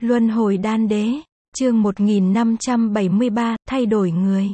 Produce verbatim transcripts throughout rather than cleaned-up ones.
Luân hồi đan đế, chương một nghìn năm trăm bảy mươi ba, thay đổi người.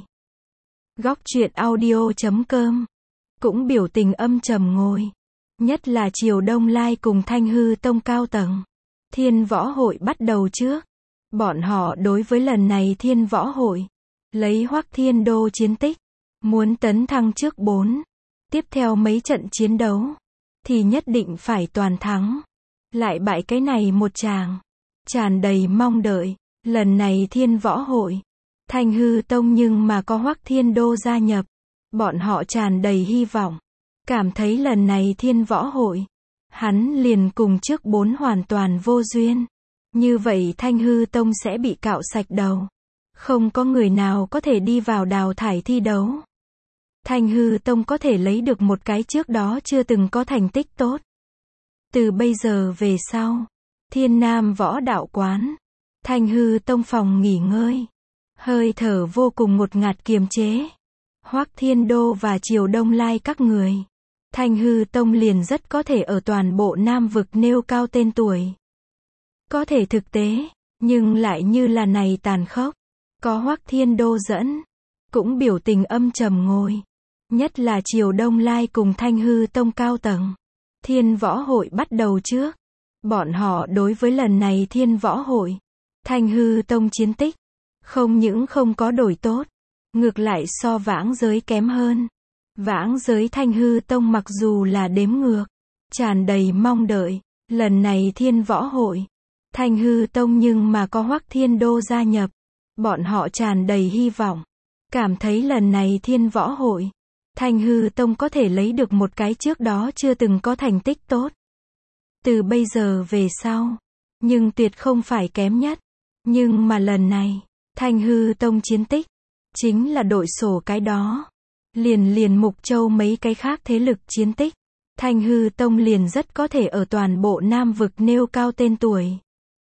Góc truyện audio chấm com cũng biểu tình âm trầm ngồi. Nhất là Triều Đông Lai cùng Thanh Hư Tông cao tầng. Thiên Võ Hội bắt đầu trước. Bọn họ đối với lần này Thiên Võ Hội, lấy Hoắc Thiên Đô chiến tích, muốn tấn thăng trước bốn. Tiếp theo mấy trận chiến đấu, thì nhất định phải toàn thắng. Lại bại cái này một tràng. Tràn đầy mong đợi. Lần này Thiên Võ Hội, Thanh Hư Tông nhưng mà có Hoắc Thiên Đô gia nhập. Bọn họ tràn đầy hy vọng. Cảm thấy lần này Thiên Võ Hội, hắn liền cùng trước bốn hoàn toàn vô duyên. Như vậy Thanh Hư Tông sẽ bị cạo sạch đầu. Không có người nào có thể đi vào đào thải thi đấu. Thanh Hư Tông có thể lấy được một cái trước đó chưa từng có thành tích tốt. Từ bây giờ về sau, Thiên Nam Võ Đạo Quán, Thanh Hư Tông phòng nghỉ ngơi, hơi thở vô cùng ngột ngạt kiềm chế. Hoắc Thiên Đô và Triều Đông Lai các người, Thanh Hư Tông liền rất có thể ở toàn bộ Nam vực nêu cao tên tuổi. Có thể thực tế, nhưng lại như là này tàn khốc. Có Hoắc Thiên Đô dẫn, cũng biểu tình âm trầm ngồi. Nhất là Triều Đông Lai cùng Thanh Hư Tông cao tầng. Thiên Võ Hội bắt đầu trước. Bọn họ đối với lần này Thiên Võ Hội, Thanh Hư Tông chiến tích, không những không có đổi tốt, ngược lại so vãng giới kém hơn. Vãng giới Thanh Hư Tông mặc dù là đếm ngược, tràn đầy mong đợi, lần này Thiên Võ Hội, Thanh Hư Tông nhưng mà có Hoắc Thiên Đô gia nhập. Bọn họ tràn đầy hy vọng. Cảm thấy lần này Thiên Võ Hội, Thanh Hư Tông có thể lấy được một cái trước đó chưa từng có thành tích tốt. Từ bây giờ về sau, nhưng tuyệt không phải kém nhất. Nhưng mà lần này, Thanh Hư Tông chiến tích, chính là đội sổ cái đó. Liền liền Mục Châu mấy cái khác thế lực chiến tích, Thanh Hư Tông liền rất có thể ở toàn bộ Nam vực nêu cao tên tuổi.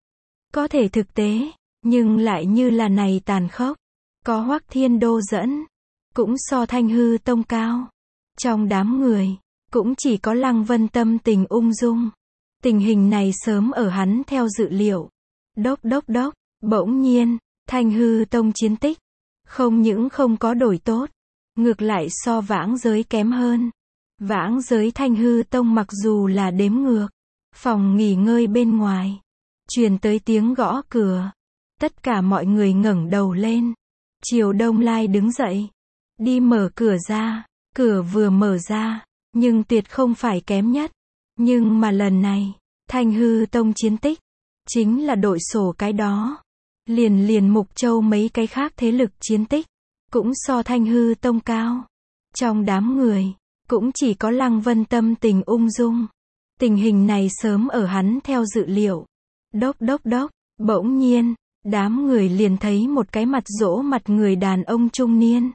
Có thể thực tế, nhưng lại như là này tàn khốc. Có Hoắc Thiên Đô dẫn, cũng so Thanh Hư Tông cao. Trong đám người, cũng chỉ có Lăng Vân tâm tình ung dung. Tình hình này sớm ở hắn theo dự liệu. Đốc đốc đốc, bỗng nhiên, Thanh Hư Tông chiến tích, không những không có đổi tốt, ngược lại so vãng giới kém hơn. Vãng giới Thanh Hư Tông mặc dù là đếm ngược, phòng nghỉ ngơi bên ngoài, truyền tới tiếng gõ cửa. Tất cả mọi người ngẩng đầu lên. Triều Đông Lai đứng dậy, đi mở cửa ra. Cửa vừa mở ra, nhưng tuyệt không phải kém nhất. Nhưng mà lần này, Thanh Hư Tông chiến tích, chính là đội sổ cái đó. Liền liền Mục Châu mấy cái khác thế lực chiến tích, cũng so Thanh Hư Tông cao. Trong đám người, cũng chỉ có Lăng Vân tâm tình ung dung. Tình hình này sớm ở hắn theo dự liệu. Đốc đốc đốc, bỗng nhiên, đám người liền thấy một cái mặt rỗ mặt người đàn ông trung niên.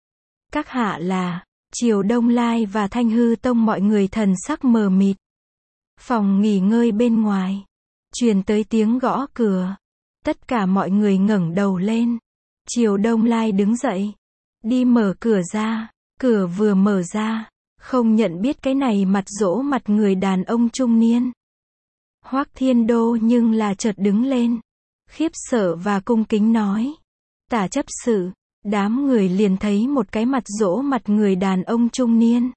Các hạ là, Triều Đông Lai và Thanh Hư Tông mọi người thần sắc mờ mịt. Phòng nghỉ ngơi bên ngoài, truyền tới tiếng gõ cửa. Tất cả mọi người ngẩng đầu lên. Triều Đông Lai đứng dậy, đi mở cửa ra. Cửa vừa mở ra, không nhận biết cái này mặt rỗ mặt người đàn ông trung niên. Hoắc Thiên Đô nhưng là chợt đứng lên, khiếp sợ và cung kính nói. Tả chấp sự. Đám người liền thấy một cái mặt rỗ mặt người đàn ông trung niên.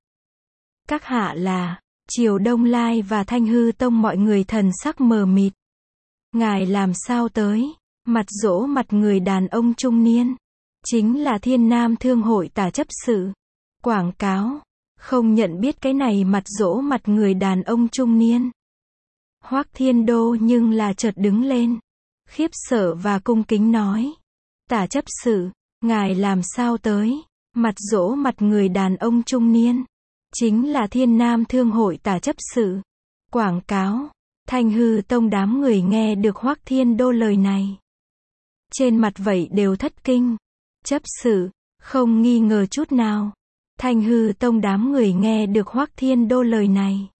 Các hạ là, Triều Đông Lai và Thanh Hư Tông mọi người thần sắc mờ mịt. Ngài làm sao tới? Mặt rỗ mặt người đàn ông trung niên, chính là Thiên Nam Thương Hội tả chấp sự. Quảng cáo, không nhận biết cái này mặt rỗ mặt người đàn ông trung niên. Hoắc Thiên Đô nhưng là chợt đứng lên, khiếp sợ và cung kính nói. Tả chấp sự, ngài làm sao tới? Mặt rỗ mặt người đàn ông trung niên, chính là Thiên Nam Thương Hội tả chấp sự. Quảng cáo, Thanh Hư Tông đám người nghe được Hoắc Thiên Đô lời này. Trên mặt vậy đều thất kinh. Chấp sự, không nghi ngờ chút nào. Thanh Hư Tông đám người nghe được Hoắc Thiên Đô lời này.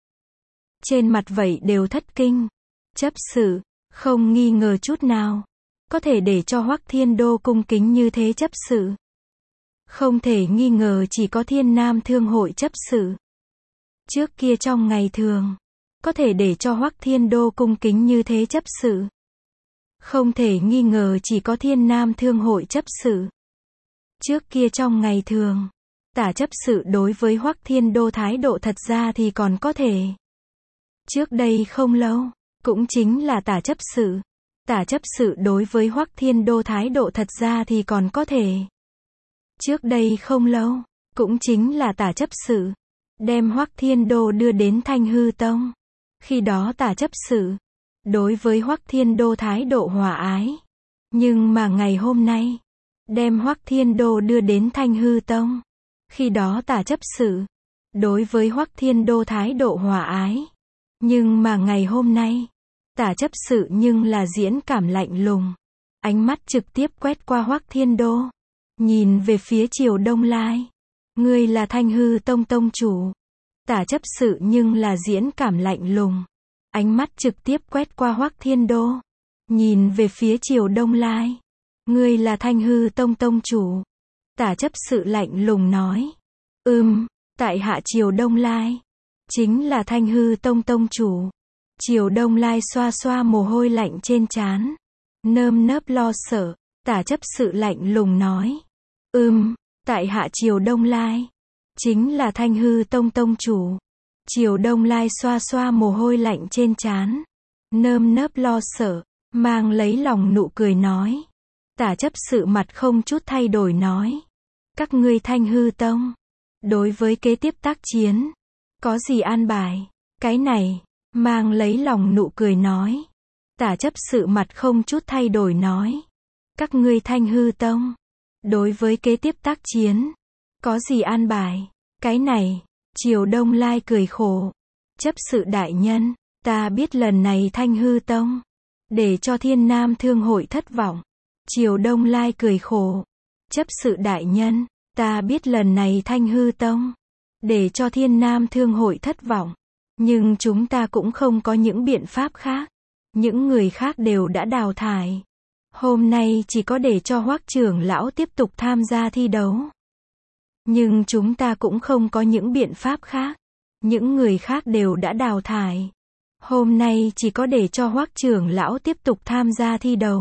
Trên mặt vậy đều thất kinh. Chấp sự, không nghi ngờ chút nào. Có thể để cho Hoắc Thiên Đô cung kính như thế chấp sự. Không thể nghi ngờ chỉ có Thiên Nam Thương Hội chấp sự. Trước kia trong ngày thường, có thể để cho Hoắc Thiên Đô cung kính như thế chấp sự. Không thể nghi ngờ chỉ có Thiên Nam Thương hội chấp sự. Trước kia trong ngày thường, Tả chấp sự đối với Hoắc Thiên Đô thái độ thật ra thì còn có thể. Trước đây không lâu, cũng chính là Tả chấp sự. Tả chấp sự đối với Hoắc Thiên Đô thái độ thật ra thì còn có thể. Trước đây không lâu, cũng chính là Tả chấp sự đem Hoắc Thiên Đô đưa đến Thanh Hư Tông. Khi đó Tả chấp sự đối với Hoắc Thiên Đô thái độ hòa ái. Nhưng mà ngày hôm nay, đem Hoắc Thiên Đô đưa đến Thanh Hư Tông. Khi đó Tả chấp sự đối với Hoắc Thiên Đô thái độ hòa ái. Nhưng mà ngày hôm nay, Tả chấp sự nhưng là diễn cảm lạnh lùng. Ánh mắt trực tiếp quét qua Hoắc Thiên Đô, nhìn về phía Triều Đông Lai. Ngươi là Thanh Hư Tông tông chủ. Tả chấp sự nhưng là diễn cảm lạnh lùng. Ánh mắt trực tiếp quét qua Hoắc Thiên Đô, nhìn về phía Triều Đông Lai. Ngươi là Thanh Hư Tông tông chủ. Tả chấp sự lạnh lùng nói. Ừm, tại hạ Triều Đông Lai chính là Thanh Hư Tông tông chủ. Triều Đông Lai xoa xoa mồ hôi lạnh trên trán, nơm nớp lo sợ. Tả chấp sự lạnh lùng nói. Ừm, tại hạ Triều Đông Lai chính là Thanh Hư Tông tông chủ. Triều Đông Lai xoa xoa mồ hôi lạnh trên trán, nơm nớp lo sợ, mang lấy lòng nụ cười nói. Tả chấp sự mặt không chút thay đổi nói. Các ngươi Thanh Hư Tông, đối với kế tiếp tác chiến, có gì an bài? Cái này, mang lấy lòng nụ cười nói. Tả chấp sự mặt không chút thay đổi nói. Các ngươi Thanh Hư Tông, đối với kế tiếp tác chiến, có gì an bài? Cái này, Triều Đông Lai cười khổ. Chấp sự đại nhân, ta biết lần này Thanh Hư Tông, để cho Thiên Nam Thương hội thất vọng. Triều Đông Lai cười khổ. Chấp sự đại nhân, ta biết lần này Thanh Hư Tông, để cho Thiên Nam Thương hội thất vọng. Nhưng chúng ta cũng không có những biện pháp khác. Những người khác đều đã đào thải. Hôm nay chỉ có để cho Hoắc trưởng lão tiếp tục tham gia thi đấu. Nhưng chúng ta cũng không có những biện pháp khác. Những người khác đều đã đào thải. Hôm nay chỉ có để cho Hoắc trưởng lão tiếp tục tham gia thi đấu.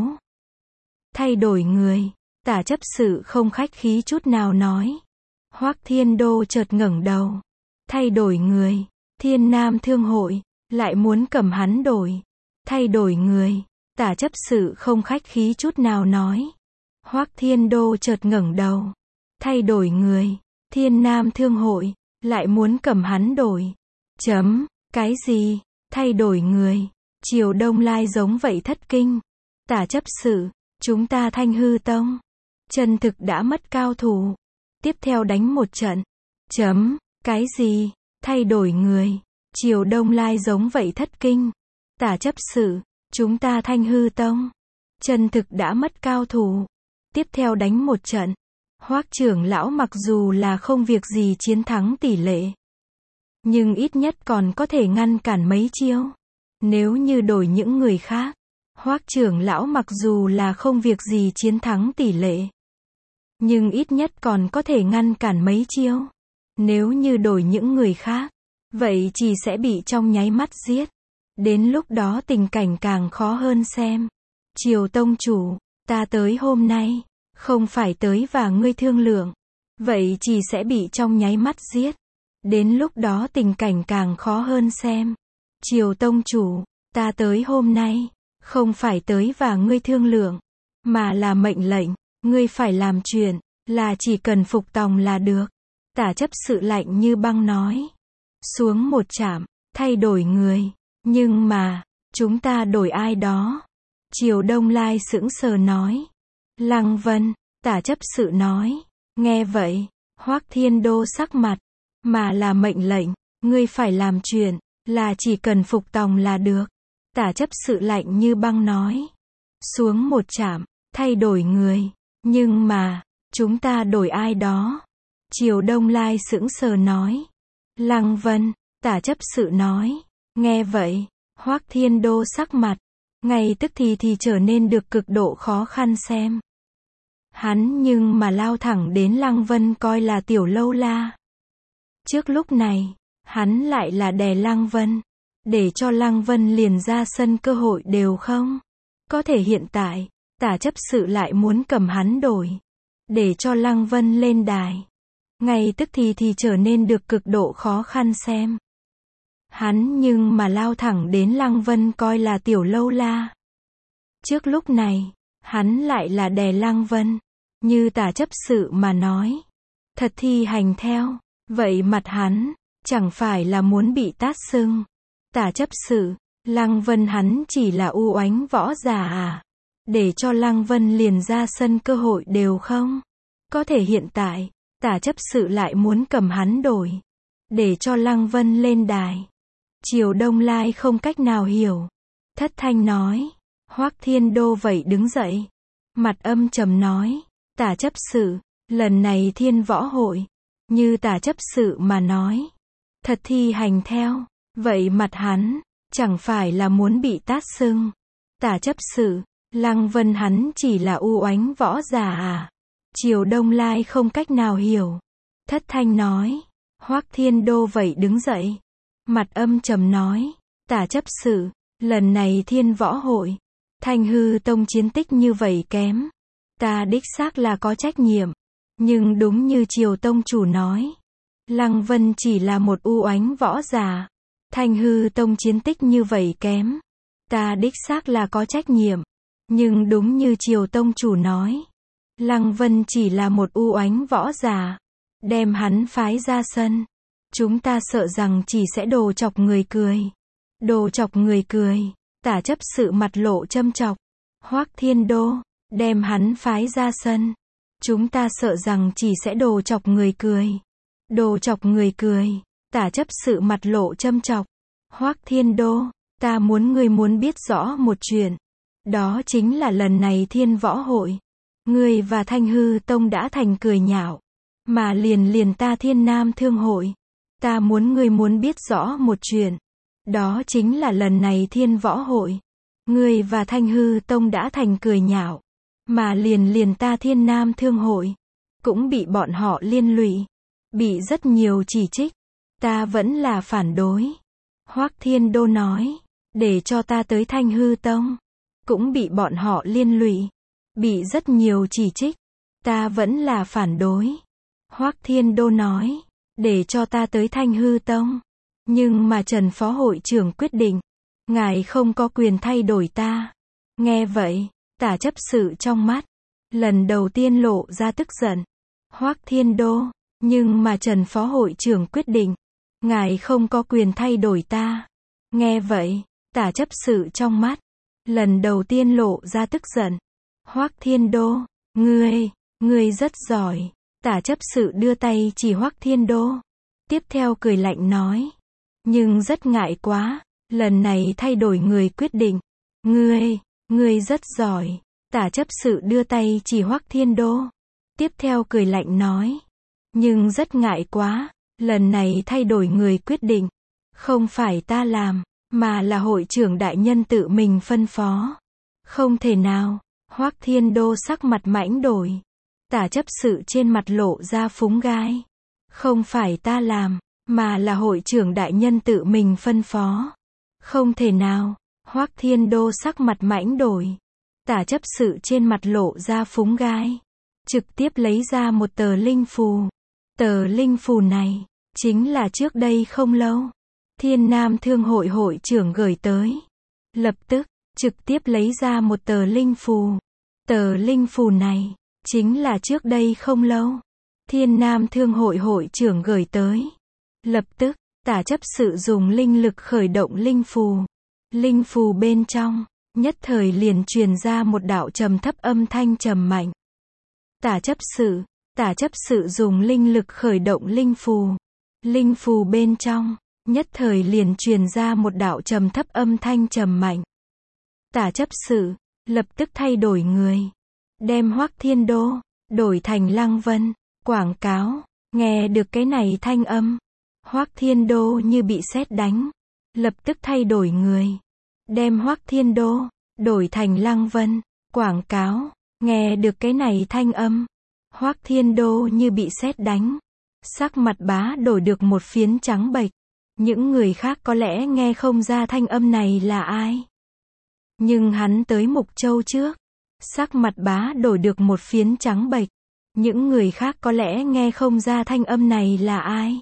Thay đổi người, Tả chấp sự không khách khí chút nào nói. Hoắc Thiên Đô chợt ngẩng đầu. Thay đổi người, Thiên Nam Thương hội lại muốn cầm hắn đổi. Thay đổi người, Tả chấp sự không khách khí chút nào nói. Hoắc Thiên Đô chợt ngẩng đầu. Thay đổi người, Thiên Nam Thương hội lại muốn cầm hắn đổi. Chấm, cái gì? Thay đổi người? Triều Đông Lai giống vậy thất kinh. Tả chấp sự, chúng ta Thanh Hư Tông, chân thực đã mất cao thủ. Tiếp theo đánh một trận. Chấm, cái gì? Thay đổi người? Triều Đông Lai giống vậy thất kinh. Tả chấp sự, chúng ta Thanh Hư Tông, chân thực đã mất cao thủ. Tiếp theo đánh một trận. Hoắc trưởng lão mặc dù là không việc gì chiến thắng tỷ lệ, nhưng ít nhất còn có thể ngăn cản mấy chiêu. Nếu như đổi những người khác, Hoắc trưởng lão mặc dù là không việc gì chiến thắng tỷ lệ, nhưng ít nhất còn có thể ngăn cản mấy chiêu. Nếu như đổi những người khác, vậy chỉ sẽ bị trong nháy mắt giết. Đến lúc đó tình cảnh càng khó hơn xem. Triều tông chủ, ta tới hôm nay, không phải tới và ngươi thương lượng. Vậy chỉ sẽ bị trong nháy mắt giết. Đến lúc đó tình cảnh càng khó hơn xem. Triều tông chủ, ta tới hôm nay, không phải tới và ngươi thương lượng, mà là mệnh lệnh, ngươi phải làm chuyện, là chỉ cần phục tòng là được. Tả chấp sự lạnh như băng nói. Xuống một chạm, thay đổi người. Nhưng mà, chúng ta đổi ai đó? Triều Đông Lai sững sờ nói. Lăng Vân, Tả chấp sự nói. Nghe vậy, Hoắc Thiên Đô sắc mặt, mà là mệnh lệnh, ngươi phải làm chuyện, là chỉ cần phục tòng là được. Tả chấp sự lạnh như băng nói. Xuống một chạm, thay đổi người. Nhưng mà, chúng ta đổi ai đó? Triều Đông Lai sững sờ nói. Lăng Vân, Tả chấp sự nói. Nghe vậy, Hoắc Thiên Đô sắc mặt, ngay tức thì thì trở nên được cực độ khó khăn xem. Hắn nhưng mà lao thẳng đến Lăng Vân coi là tiểu lâu la. Trước lúc này, hắn lại là đè Lăng Vân, để cho Lăng Vân liền ra sân cơ hội đều không. Có thể hiện tại, tả chấp sự lại muốn cầm hắn đổi, để cho Lăng Vân lên đài. Ngay tức thì thì trở nên được cực độ khó khăn xem. Hắn nhưng mà lao thẳng đến Lăng Vân coi là tiểu lâu la. Trước lúc này, hắn lại là đè Lăng Vân. Như tả chấp sự mà nói. Thật thi hành theo. Vậy mặt hắn, chẳng phải là muốn bị tát sưng. Tả chấp sự, Lăng Vân hắn chỉ là u oánh võ giả à? Để cho Lăng Vân liền ra sân cơ hội đều không? Có thể hiện tại, tả chấp sự lại muốn cầm hắn đổi. Để cho Lăng Vân lên đài. Triều Đông Lai không cách nào hiểu. Thất thanh nói. Hoắc Thiên Đô vậy đứng dậy. Mặt âm trầm nói. Tả chấp sự, lần này Thiên Võ Hội. Như tả chấp sự mà nói. Thật thi hành theo. Vậy mặt hắn, chẳng phải là muốn bị tát sưng. Tả chấp sự, Lăng Vân hắn chỉ là u oánh võ giả à? Triều Đông Lai không cách nào hiểu. Thất thanh nói. Hoắc Thiên Đô vậy đứng dậy. Mặt âm trầm nói. Tả chấp sự, lần này Thiên Võ Hội. Thanh Hư Tông chiến tích như vậy kém. Ta đích xác là có trách nhiệm. Nhưng đúng như Triều Tông chủ nói. Lăng Vân chỉ là một u oánh võ giả. Thanh Hư Tông chiến tích như vậy kém. Ta đích xác là có trách nhiệm. Nhưng đúng như Triều Tông chủ nói. Lăng Vân chỉ là một u oánh võ giả. Đem hắn phái ra sân. Chúng ta sợ rằng chỉ sẽ đồ chọc người cười. Đồ chọc người cười. Tả chấp sự mặt lộ châm chọc. Hoắc Thiên Đô, đem hắn phái ra sân. Chúng ta sợ rằng chỉ sẽ đồ chọc người cười. Đồ chọc người cười. Tả chấp sự mặt lộ châm chọc. Hoắc Thiên Đô, ta muốn ngươi muốn biết rõ một chuyện. Đó chính là lần này Thiên Võ Hội. Ngươi và Thanh Hư Tông đã thành cười nhạo. Mà liền liền ta Thiên Nam Thương Hội. Ta muốn ngươi muốn biết rõ một chuyện. Đó chính là lần này Thiên Võ Hội. Ngươi và Thanh Hư Tông đã thành cười nhạo. Mà liền liền ta Thiên Nam Thương Hội. Cũng bị bọn họ liên lụy. Bị rất nhiều chỉ trích. Ta vẫn là phản đối. Hoắc Thiên Đô nói. Để cho ta tới Thanh Hư Tông. Cũng bị bọn họ liên lụy. Bị rất nhiều chỉ trích. Ta vẫn là phản đối. Hoắc Thiên Đô nói. Để cho ta tới Thanh Hư Tông. Nhưng mà Trần Phó Hội trưởng quyết định. Ngài không có quyền thay đổi ta. Nghe vậy, tả chấp sự trong mắt. Lần đầu tiên lộ ra tức giận. Hoắc Thiên Đô. Nhưng mà Trần Phó Hội trưởng quyết định. Ngài không có quyền thay đổi ta. Nghe vậy, tả chấp sự trong mắt. Lần đầu tiên lộ ra tức giận. Hoắc Thiên Đô. Ngươi, ngươi rất giỏi. Tả chấp sự đưa tay chỉ Hoắc Thiên Đô. Tiếp theo cười lạnh nói. Nhưng rất ngại quá. Lần này thay đổi người quyết định. Ngươi, ngươi rất giỏi. Tả chấp sự đưa tay chỉ Hoắc Thiên Đô. Tiếp theo cười lạnh nói. Nhưng rất ngại quá. Lần này thay đổi người quyết định. Không phải ta làm. Mà là hội trưởng đại nhân tự mình phân phó. Không thể nào. Hoắc Thiên Đô sắc mặt mãnh đổi. Tả chấp sự trên mặt lộ ra phúng gai. Không phải ta làm. Mà là hội trưởng đại nhân tự mình phân phó. Không thể nào. Hoắc Thiên Đô sắc mặt mãnh đổi. Tả chấp sự trên mặt lộ ra phúng gai. Trực tiếp lấy ra một tờ linh phù. Tờ linh phù này, chính là trước đây không lâu. Thiên Nam Thương Hội hội trưởng gửi tới. Lập tức, trực tiếp lấy ra một tờ linh phù. Tờ linh phù này, chính là trước đây không lâu. Thiên Nam Thương Hội hội trưởng gửi tới. Lập tức, tả chấp sự dùng linh lực khởi động linh phù. Linh phù bên trong, nhất thời liền truyền ra một đạo trầm thấp âm thanh trầm mạnh. Tả chấp sự, tả chấp sự dùng linh lực khởi động linh phù. Linh phù bên trong, nhất thời liền truyền ra một đạo trầm thấp âm thanh trầm mạnh. Tả chấp sự, lập tức thay đổi người. Đem Hoắc Thiên Đô, đổi thành Lăng Vân. Quảng cáo, nghe được cái này thanh âm. Hoắc Thiên Đô như bị sét đánh. Lập tức thay đổi người. Đem Hoắc Thiên Đô, đổi thành Lăng Vân. Quảng cáo, nghe được cái này thanh âm. Hoắc Thiên Đô như bị sét đánh. Sắc mặt bá đổi được một phiến trắng bệch. Những người khác có lẽ nghe không ra thanh âm này là ai. Nhưng hắn tới Mục Châu trước. Sắc mặt bá đổi được một phiến trắng bệch. Những người khác có lẽ nghe không ra thanh âm này là ai.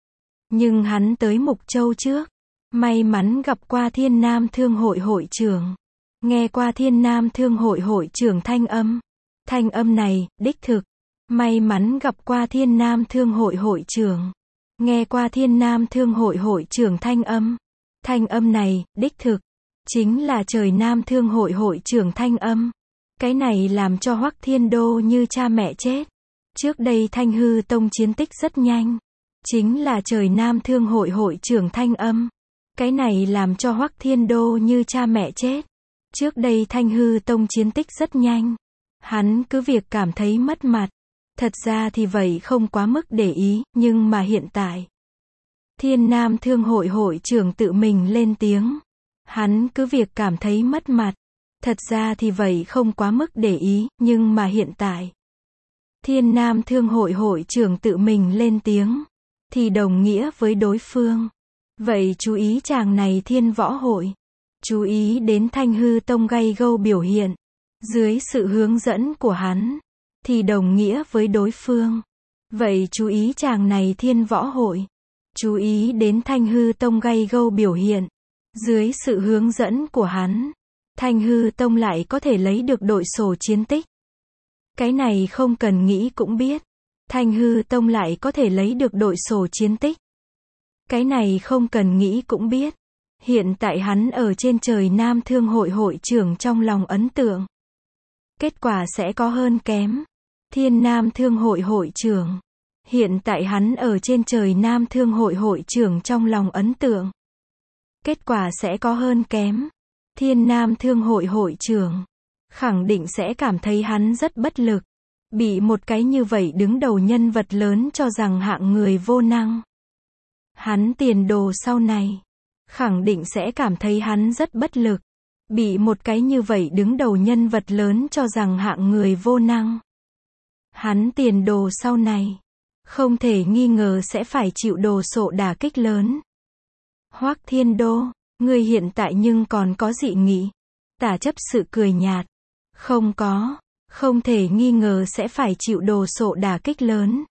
Nhưng hắn tới Mục Châu trước. May mắn gặp qua Thiên Nam Thương hội hội trưởng. Nghe qua Thiên Nam Thương hội hội trưởng thanh âm. Thanh âm này, đích thực. May mắn gặp qua Thiên Nam Thương hội hội trưởng. Nghe qua Thiên Nam Thương hội hội trưởng thanh âm. Thanh âm này, đích thực. Chính là Trời Nam Thương hội hội trưởng thanh âm. Cái này làm cho Hoắc Thiên Đô như cha mẹ chết. Trước đây Thanh Hư Tông chiến tích rất nhanh. Chính là Trời Nam Thương hội hội trưởng thanh âm. Cái này làm cho Hoắc Thiên Đô như cha mẹ chết. Trước đây Thanh Hư Tông chiến tích rất nhanh. Hắn cứ việc cảm thấy mất mặt. Thật ra thì vậy không quá mức để ý, nhưng mà hiện tại. Thiên Nam Thương hội hội trưởng tự mình lên tiếng. Hắn cứ việc cảm thấy mất mặt. Thật ra thì vậy không quá mức để ý, nhưng mà hiện tại. Thiên Nam Thương hội hội trưởng tự mình lên tiếng. Thì đồng nghĩa với đối phương. Vậy chú ý chàng này Thiên Võ hội. Chú ý đến Thanh Hư Tông gay gâu biểu hiện. Dưới sự hướng dẫn của hắn. Thì đồng nghĩa với đối phương. Vậy chú ý chàng này Thiên Võ hội. Chú ý đến Thanh Hư Tông gay gâu biểu hiện. Dưới sự hướng dẫn của hắn. Thanh Hư Tông lại có thể lấy được đội sổ chiến tích. Cái này không cần nghĩ cũng biết. Thanh Hư Tông lại có thể lấy được đội sổ chiến tích. Cái này không cần nghĩ cũng biết. Hiện tại hắn ở trên Trời Nam Thương hội hội trưởng trong lòng ấn tượng. Kết quả sẽ có hơn kém. Thiên Nam Thương hội hội trưởng. Hiện tại hắn ở trên Trời Nam Thương hội hội trưởng trong lòng ấn tượng. Kết quả sẽ có hơn kém. Thiên Nam Thương hội hội trưởng. Khẳng định sẽ cảm thấy hắn rất bất lực. Bị một cái như vậy đứng đầu nhân vật lớn cho rằng hạng người vô năng. Hắn tiền đồ sau này. Khẳng định sẽ cảm thấy hắn rất bất lực. Bị một cái như vậy đứng đầu nhân vật lớn cho rằng hạng người vô năng. Hắn tiền đồ sau này. Không thể nghi ngờ sẽ phải chịu đồ sộ đả kích lớn. Hoắc Thiên Đô, ngươi hiện tại nhưng còn có dị nghị. Tả chấp sự cười nhạt. Không có, không thể nghi ngờ sẽ phải chịu đồ sộ đả kích lớn.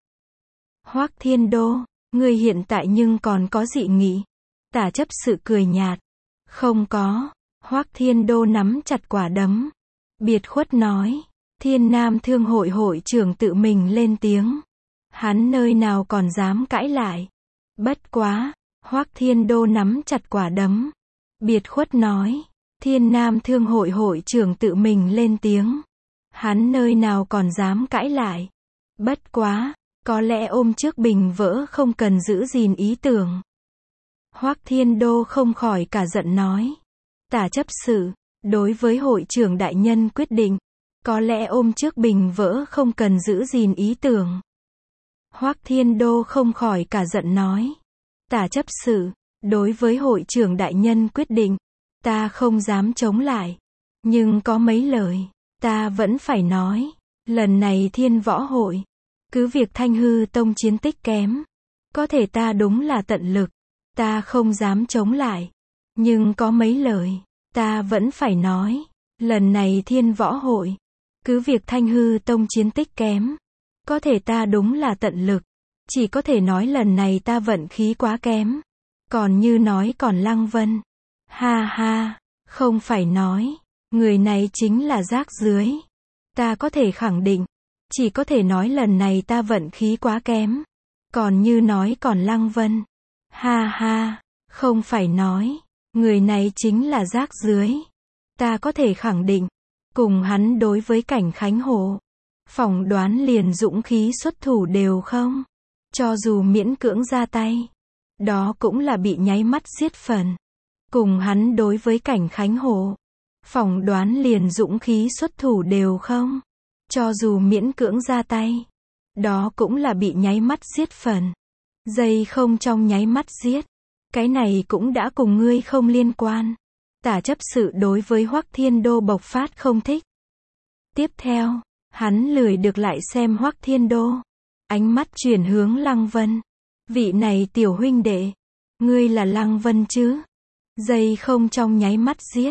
Hoắc Thiên Đô, ngươi hiện tại nhưng còn có dị nghị. Tả chấp sự cười nhạt. Không có. Hoắc Thiên Đô nắm chặt quả đấm. Biệt khuất nói. Thiên Nam Thương hội hội trưởng tự mình lên tiếng. Hắn nơi nào còn dám cãi lại. Bất quá. Hoắc Thiên Đô nắm chặt quả đấm. Biệt khuất nói. Thiên Nam Thương hội hội trưởng tự mình lên tiếng. Hắn nơi nào còn dám cãi lại. Bất quá. Có lẽ ôm trước bình vỡ không cần giữ gìn ý tưởng. Hoắc Thiên Đô không khỏi cả giận nói. Tả chấp sự. Đối với hội trưởng đại nhân quyết định. Có lẽ ôm trước bình vỡ không cần giữ gìn ý tưởng. Hoắc Thiên Đô không khỏi cả giận nói. Tả chấp sự. Đối với hội trưởng đại nhân quyết định. Ta không dám chống lại. Nhưng có mấy lời. Ta vẫn phải nói. Lần này Thiên Võ hội. Cứ việc Thanh Hư Tông chiến tích kém. Có thể ta đúng là tận lực. Ta không dám chống lại. Nhưng có mấy lời. Ta vẫn phải nói. Lần này Thiên Võ hội. Cứ việc Thanh Hư Tông chiến tích kém. Có thể ta đúng là tận lực. Chỉ có thể nói lần này ta vận khí quá kém. Còn như nói còn Lăng Vân. Ha ha. Không phải nói. Người này chính là rác rưới. Ta có thể khẳng định. Chỉ có thể nói lần này ta vận khí quá kém. Còn như nói còn Lăng Vân. Ha ha. Không phải nói. Người này chính là rác rưới. Ta có thể khẳng định. Cùng hắn đối với Cảnh Khánh Hồ. Phỏng đoán liền dũng khí xuất thủ đều không. Cho dù miễn cưỡng ra tay. Đó cũng là bị nháy mắt giết phần. Cùng hắn đối với Cảnh Khánh Hồ. Phỏng đoán liền dũng khí xuất thủ đều không. Cho dù miễn cưỡng ra tay. Đó cũng là bị nháy mắt giết phần. Dây không trong nháy mắt giết. Cái này cũng đã cùng ngươi không liên quan. Tả chấp sự đối với Hoắc Thiên Đô bộc phát không thích. Tiếp theo, hắn lười được lại xem Hoắc Thiên Đô. Ánh mắt chuyển hướng Lăng Vân. Vị này tiểu huynh đệ. Ngươi là Lăng Vân chứ? Dây không trong nháy mắt giết.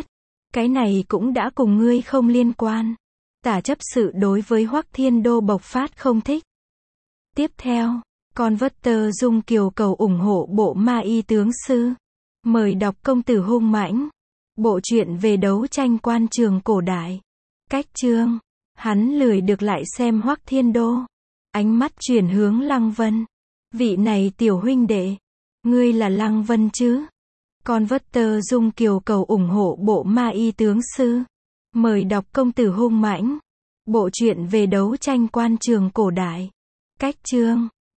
Cái này cũng đã cùng ngươi không liên quan. Tả chấp sự đối với Hoắc Thiên Đô bộc phát không thích. Tiếp theo, Converter Dung Kiều cầu ủng hộ bộ Ma Y tướng sư. Mời đọc Công tử hung mãnh. Bộ truyện về đấu tranh quan trường cổ đại. Cách chương. Hắn lười được lại xem Hoắc Thiên Đô. Ánh mắt chuyển hướng Lăng Vân. Vị này tiểu huynh đệ. Ngươi là Lăng Vân chứ? Converter Dung Kiều cầu ủng hộ bộ Ma Y tướng sư. Mời đọc Công tử hung mãnh. Bộ truyện về đấu tranh quan trường cổ đại. Cách chương.